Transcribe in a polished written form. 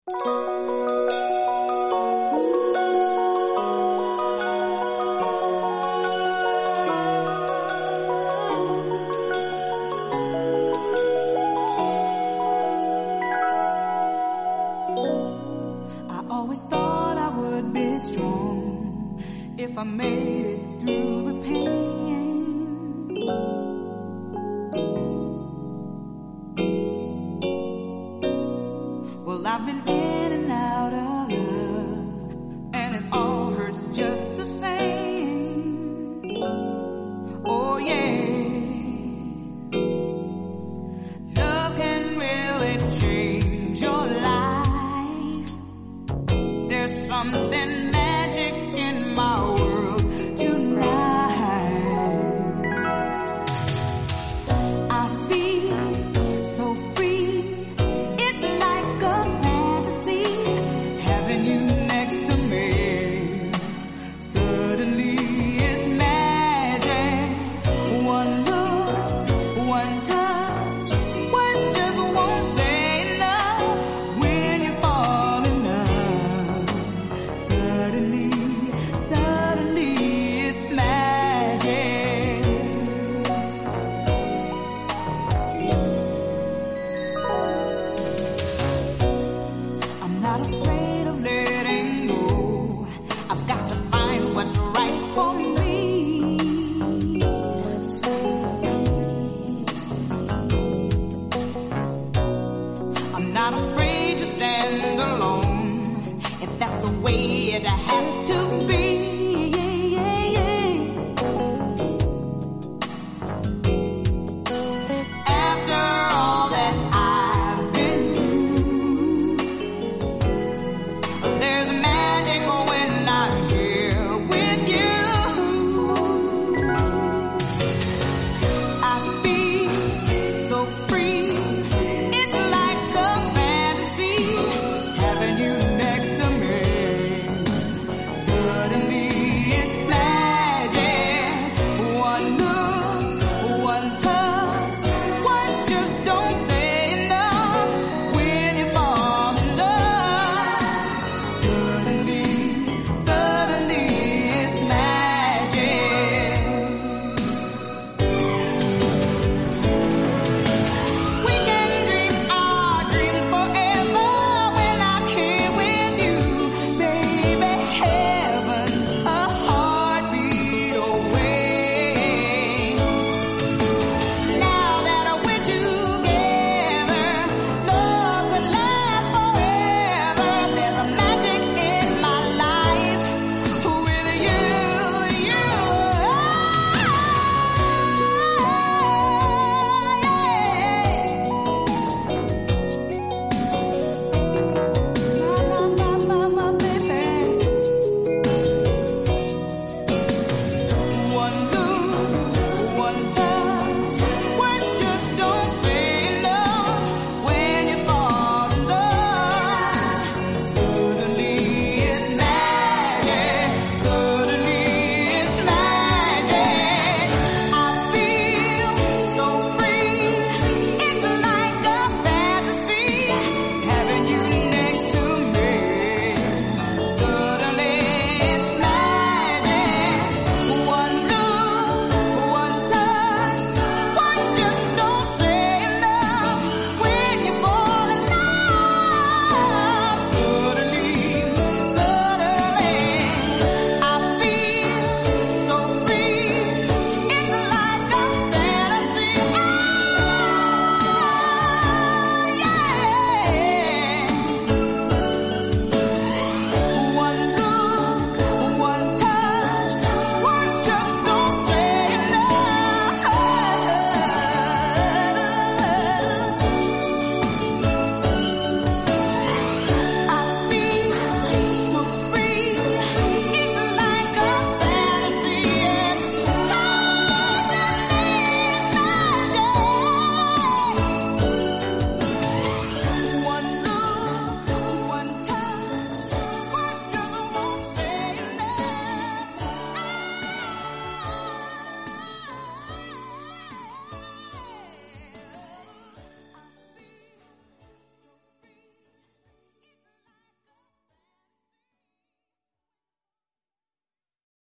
always thought I would be strong if I made it through the pain. Well, I've been in and out of love, and it all hurts just the same. Oh yeah, love can really change your life. There's something magic in my world tonight. I feel so free. It's like a fantasy, having you next to me. Suddenly it's magic. One look, one touch, words just won't say enough. When you fall in love, suddenly it's magic. I'm not afraid of letting go. I've got to find what's right for me. I'm not afraid to stand alone.